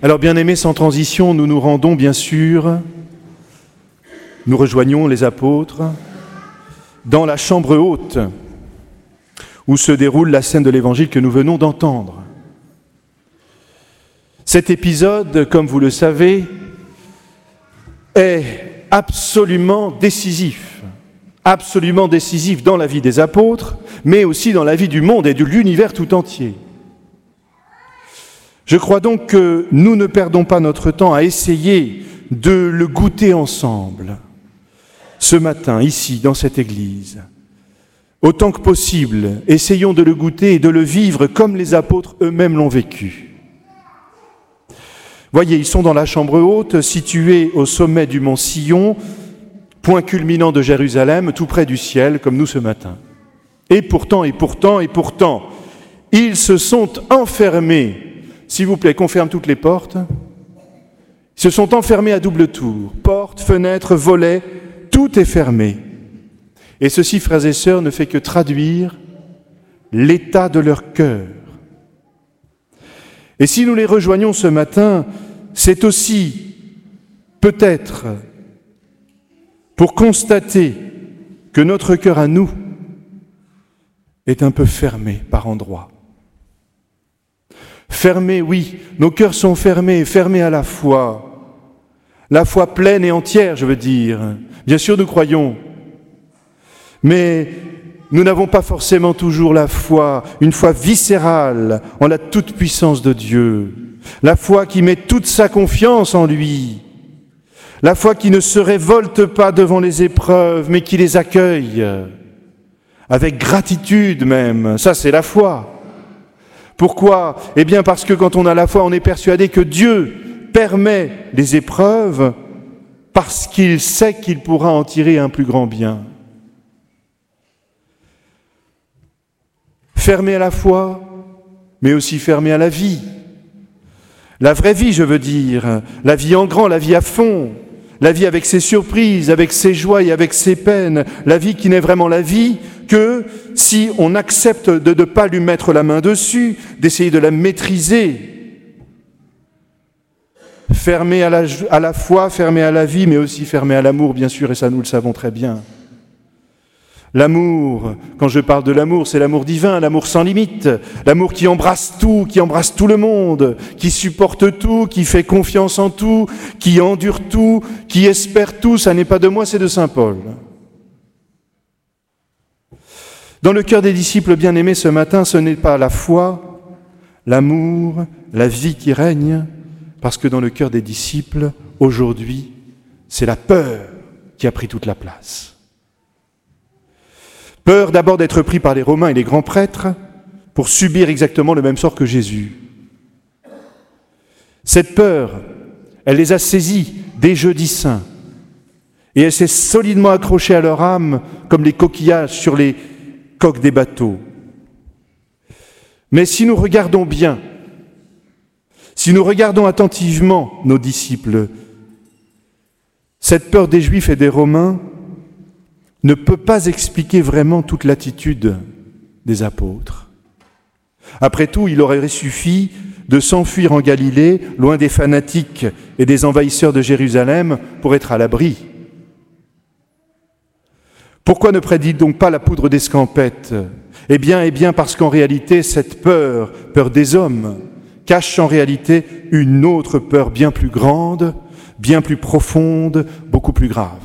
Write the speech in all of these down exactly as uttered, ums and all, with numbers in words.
Alors, bien-aimés, sans transition, nous nous rendons, bien sûr, nous rejoignons les apôtres dans la chambre haute où se déroule la scène de l'Évangile que nous venons d'entendre. Cet épisode, comme vous le savez, est absolument décisif, absolument décisif dans la vie des apôtres, mais aussi dans la vie du monde et de l'univers tout entier. Je crois donc que nous ne perdons pas notre temps à essayer de le goûter ensemble, ce matin, ici, dans cette église. Autant que possible, essayons de le goûter et de le vivre comme les apôtres eux-mêmes l'ont vécu. Voyez, ils sont dans la chambre haute, située au sommet du mont Sion, point culminant de Jérusalem, tout près du ciel, comme nous ce matin. Et pourtant, et pourtant, et pourtant, ils se sont enfermés. S'il vous plaît, qu'on ferme toutes les portes. Ils se sont enfermés à double tour. Portes, fenêtres, volets, tout est fermé. Et ceci, frères et sœurs, ne fait que traduire l'état de leur cœur. Et si nous les rejoignons ce matin, c'est aussi peut-être pour constater que notre cœur à nous est un peu fermé par endroits. Fermés, oui, nos cœurs sont fermés, fermés à la foi. La foi pleine et entière, je veux dire. Bien sûr, nous croyons. Mais nous n'avons pas forcément toujours la foi, une foi viscérale en la toute-puissance de Dieu. La foi qui met toute sa confiance en lui. La foi qui ne se révolte pas devant les épreuves, mais qui les accueille. Avec gratitude même. Ça, c'est la foi. Pourquoi ? Eh bien parce que quand on a la foi, on est persuadé que Dieu permet les épreuves parce qu'il sait qu'il pourra en tirer un plus grand bien. Fermé à la foi, mais aussi fermé à la vie. La vraie vie, je veux dire, la vie en grand, la vie à fond, la vie avec ses surprises, avec ses joies et avec ses peines, la vie qui n'est vraiment la vie que si on accepte de ne pas lui mettre la main dessus, d'essayer de la maîtriser. Fermé à la, à la foi, fermé à la vie, mais aussi fermé à l'amour, bien sûr, et ça nous le savons très bien. L'amour, quand je parle de l'amour, c'est l'amour divin, l'amour sans limite, l'amour qui embrasse tout, qui embrasse tout le monde, qui supporte tout, qui fait confiance en tout, qui endure tout, qui espère tout. Ça n'est pas de moi, c'est de saint Paul. Dans le cœur des disciples bien-aimés ce matin, ce n'est pas la foi, l'amour, la vie qui règne, parce que dans le cœur des disciples, aujourd'hui, c'est la peur qui a pris toute la place. Peur d'abord d'être pris par les Romains et les grands prêtres pour subir exactement le même sort que Jésus. Cette peur, elle les a saisis dès jeudi saint et elle s'est solidement accrochée à leur âme comme les coquillages sur les coques des bateaux. Mais si nous regardons bien, si nous regardons attentivement nos disciples, cette peur des Juifs et des Romains ne peut pas expliquer vraiment toute l'attitude des apôtres. Après tout, il aurait suffi de s'enfuir en Galilée, loin des fanatiques et des envahisseurs de Jérusalem, pour être à l'abri. Pourquoi ne prédit donc pas la poudre d'escampette ? Eh bien, eh bien, parce qu'en réalité, cette peur, peur des hommes, cache en réalité une autre peur bien plus grande, bien plus profonde, beaucoup plus grave.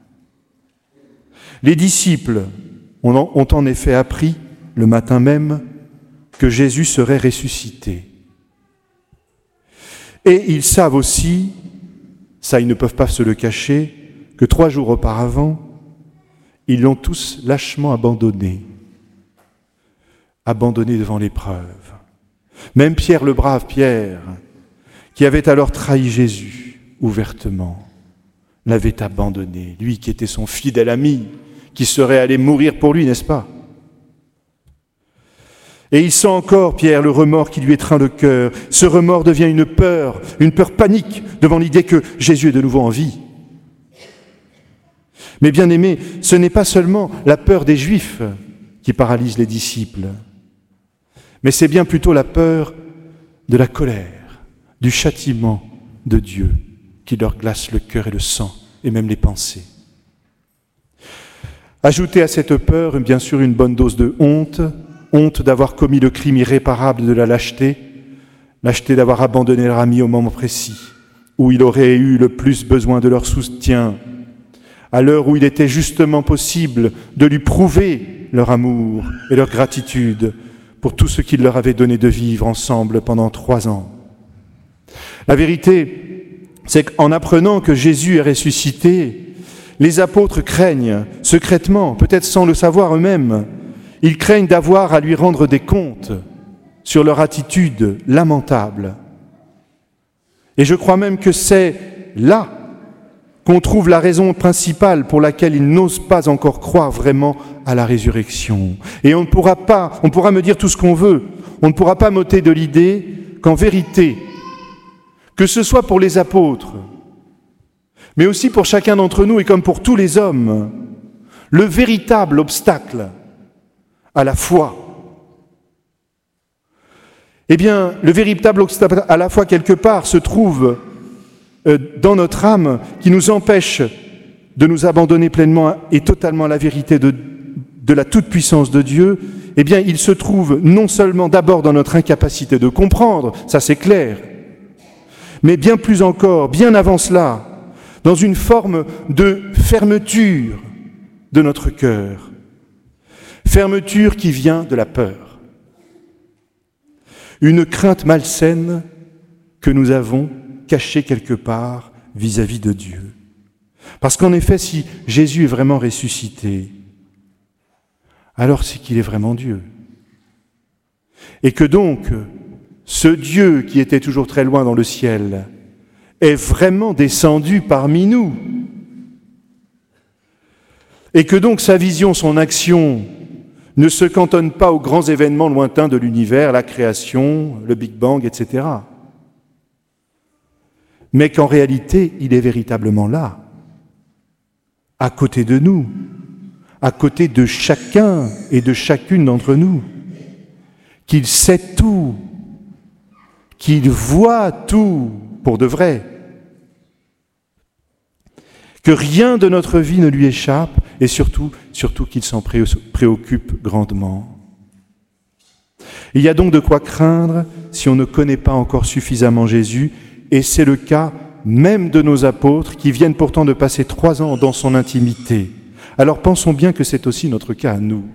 Les disciples ont en effet appris, le matin même, que Jésus serait ressuscité. Et ils savent aussi, ça ils ne peuvent pas se le cacher, que trois jours auparavant, ils l'ont tous lâchement abandonné, abandonné devant l'épreuve. Même Pierre, le brave Pierre, qui avait alors trahi Jésus ouvertement, l'avait abandonné, lui qui était son fidèle ami, qui serait allé mourir pour lui, n'est-ce pas ? Et il sent encore, Pierre, le remords qui lui étreint le cœur. Ce remords devient une peur, une peur panique devant l'idée que Jésus est de nouveau en vie. Mais bien aimés, ce n'est pas seulement la peur des Juifs qui paralyse les disciples, mais c'est bien plutôt la peur de la colère, du châtiment de Dieu qui leur glace le cœur et le sang, et même les pensées. Ajoutez à cette peur, bien sûr, une bonne dose de honte, honte d'avoir commis le crime irréparable de la lâcheté, lâcheté d'avoir abandonné leur ami au moment précis, où il aurait eu le plus besoin de leur soutien, à l'heure où il était justement possible de lui prouver leur amour et leur gratitude pour tout ce qu'il leur avait donné de vivre ensemble pendant trois ans. La vérité, c'est qu'en apprenant que Jésus est ressuscité, les apôtres craignent, secrètement, peut-être sans le savoir eux-mêmes, ils craignent d'avoir à lui rendre des comptes sur leur attitude lamentable. Et je crois même que c'est là qu'on trouve la raison principale pour laquelle ils n'osent pas encore croire vraiment à la résurrection. Et on ne pourra pas, on pourra me dire tout ce qu'on veut, on ne pourra pas m'ôter de l'idée qu'en vérité, que ce soit pour les apôtres, mais aussi pour chacun d'entre nous et comme pour tous les hommes, le véritable obstacle à la foi, eh bien, le véritable obstacle à la foi, quelque part, se trouve euh, dans notre âme, qui nous empêche de nous abandonner pleinement et totalement à la vérité de, de la toute-puissance de Dieu. Eh bien, il se trouve non seulement d'abord dans notre incapacité de comprendre, ça c'est clair, mais bien plus encore, bien avant cela, dans une forme de fermeture de notre cœur. Fermeture qui vient de la peur. Une crainte malsaine que nous avons cachée quelque part vis-à-vis de Dieu. Parce qu'en effet, si Jésus est vraiment ressuscité, alors c'est qu'il est vraiment Dieu. Et que donc, ce Dieu qui était toujours très loin dans le ciel est vraiment descendu parmi nous. Et que donc sa vision, son action ne se cantonne pas aux grands événements lointains de l'univers, la création, le Big Bang, et cetera. Mais qu'en réalité, il est véritablement là, à côté de nous, à côté de chacun et de chacune d'entre nous, qu'il sait tout, qu'il voit tout pour de vrai, que rien de notre vie ne lui échappe et surtout, surtout qu'il s'en préoccupe grandement. Il y a donc de quoi craindre si on ne connaît pas encore suffisamment Jésus, et c'est le cas même de nos apôtres qui viennent pourtant de passer trois ans dans son intimité. Alors pensons bien que c'est aussi notre cas à nous.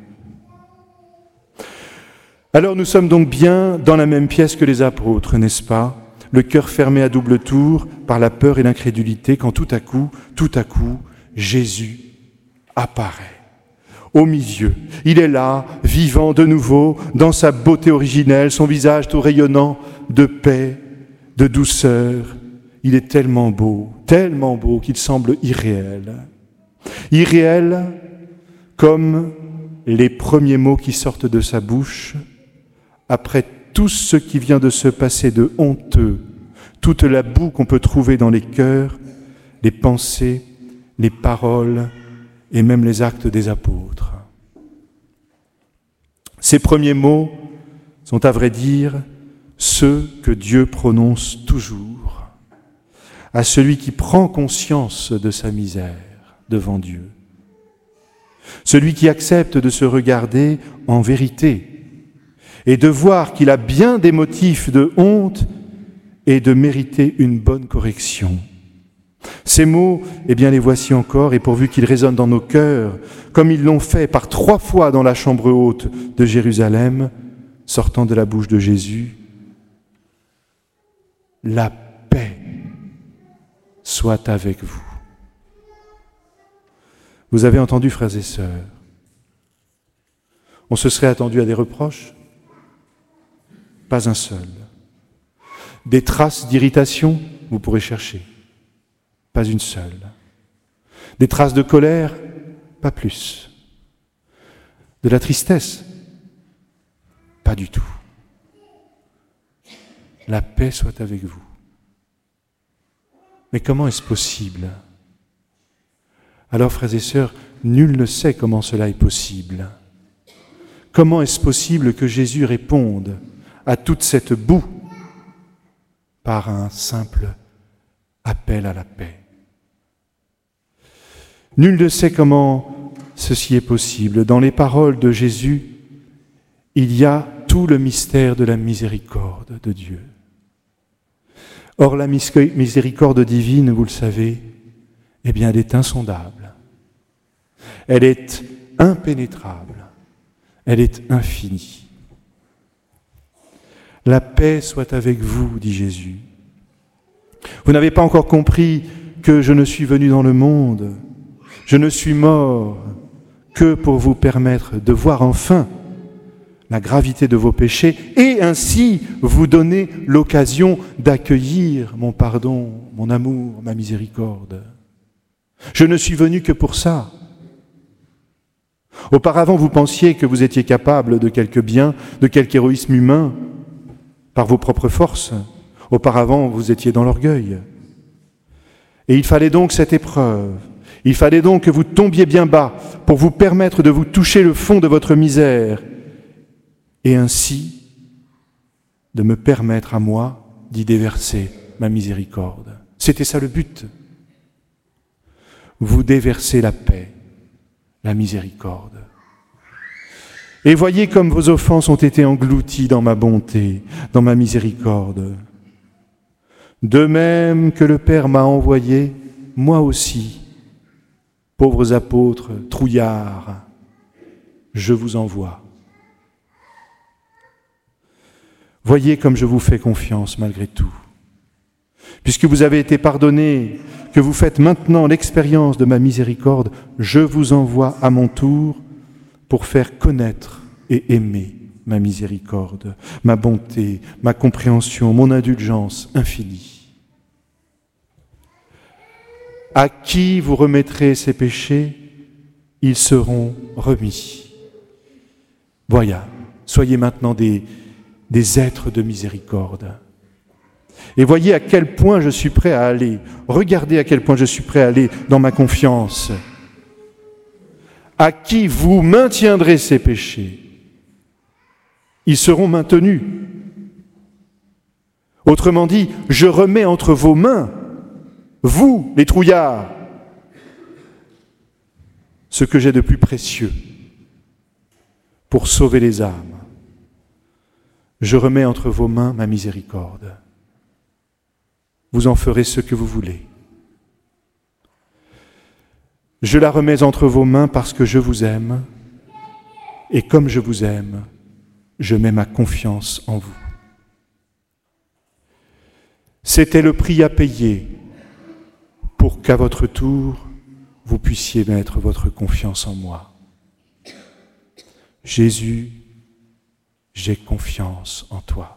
Alors nous sommes donc bien dans la même pièce que les apôtres, n'est-ce pas ? Le cœur fermé à double tour par la peur et l'incrédulité, quand tout à coup, tout à coup, Jésus apparaît au milieu. Il est là, vivant de nouveau, dans sa beauté originelle, son visage tout rayonnant de paix, de douceur. Il est tellement beau, tellement beau qu'il semble irréel. Irréel comme les premiers mots qui sortent de sa bouche après tout ce qui vient de se passer de honteux, toute la boue qu'on peut trouver dans les cœurs, les pensées, les paroles et même les actes des apôtres. Ces premiers mots sont à vrai dire ceux que Dieu prononce toujours à celui qui prend conscience de sa misère devant Dieu, celui qui accepte de se regarder en vérité et de voir qu'il a bien des motifs de honte et de mériter une bonne correction. Ces mots, eh bien, les voici encore, et pourvu qu'ils résonnent dans nos cœurs, comme ils l'ont fait par trois fois dans la chambre haute de Jérusalem, sortant de la bouche de Jésus, la paix soit avec vous. Vous avez entendu, frères et sœurs, on se serait attendu à des reproches ? Pas un seul. Des traces d'irritation, vous pourrez chercher. Pas une seule. Des traces de colère, pas plus. De la tristesse, pas du tout. La paix soit avec vous. Mais comment est-ce possible ? Alors, frères et sœurs, nul ne sait comment cela est possible. Comment est-ce possible que Jésus réponde à toute cette boue par un simple appel à la paix. Nul ne sait comment ceci est possible. Dans les paroles de Jésus, il y a tout le mystère de la miséricorde de Dieu. Or, la miséricorde divine, vous le savez, eh bien, elle est insondable. Elle est impénétrable. Elle est infinie. La paix soit avec vous, dit Jésus. Vous n'avez pas encore compris que je ne suis venu dans le monde, je ne suis mort que pour vous permettre de voir enfin la gravité de vos péchés et ainsi vous donner l'occasion d'accueillir mon pardon, mon amour, ma miséricorde. Je ne suis venu que pour ça. Auparavant, vous pensiez que vous étiez capable de quelque bien, de quelque héroïsme humain, par vos propres forces. Auparavant, vous étiez dans l'orgueil. Et il fallait donc cette épreuve. Il fallait donc que vous tombiez bien bas pour vous permettre de vous toucher le fond de votre misère et ainsi de me permettre à moi d'y déverser ma miséricorde. C'était ça le but. Vous déversez la paix, la miséricorde. Et voyez comme vos offenses ont été englouties dans ma bonté, dans ma miséricorde. De même que le Père m'a envoyé, moi aussi, pauvres apôtres, trouillards, je vous envoie. Voyez comme je vous fais confiance malgré tout. Puisque vous avez été pardonnés, que vous faites maintenant l'expérience de ma miséricorde, je vous envoie à mon tour pour faire connaître et aimer ma miséricorde, ma bonté, ma compréhension, mon indulgence infinie. À qui vous remettrez ces péchés, ils seront remis. Voilà, soyez maintenant des, des êtres de miséricorde. Et voyez à quel point je suis prêt à aller. Regardez à quel point je suis prêt à aller dans ma confiance. À qui vous maintiendrez ces péchés, ils seront maintenus. Autrement dit, je remets entre vos mains, vous, les trouillards, ce que j'ai de plus précieux pour sauver les âmes. Je remets entre vos mains ma miséricorde. Vous en ferez ce que vous voulez. Je la remets entre vos mains parce que je vous aime, et comme je vous aime, je mets ma confiance en vous. C'était le prix à payer pour qu'à votre tour, vous puissiez mettre votre confiance en moi. Jésus, j'ai confiance en toi.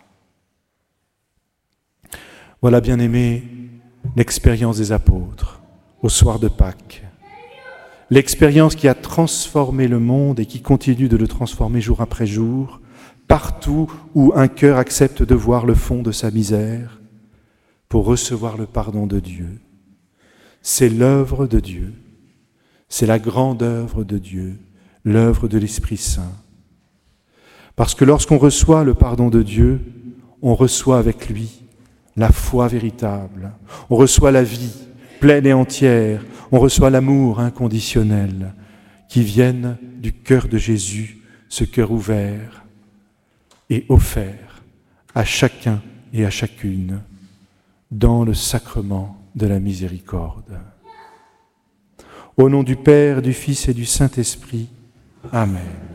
Voilà, bien-aimés, l'expérience des apôtres au soir de Pâques. L'expérience qui a transformé le monde et qui continue de le transformer jour après jour, partout où un cœur accepte de voir le fond de sa misère pour recevoir le pardon de Dieu. C'est l'œuvre de Dieu, c'est la grande œuvre de Dieu, l'œuvre de l'Esprit Saint. Parce que lorsqu'on reçoit le pardon de Dieu, on reçoit avec lui la foi véritable, on reçoit la vie pleine et entière, on reçoit l'amour inconditionnel qui vienne du cœur de Jésus, ce cœur ouvert et offert à chacun et à chacune dans le sacrement de la miséricorde. Au nom du Père, du Fils et du Saint-Esprit, Amen.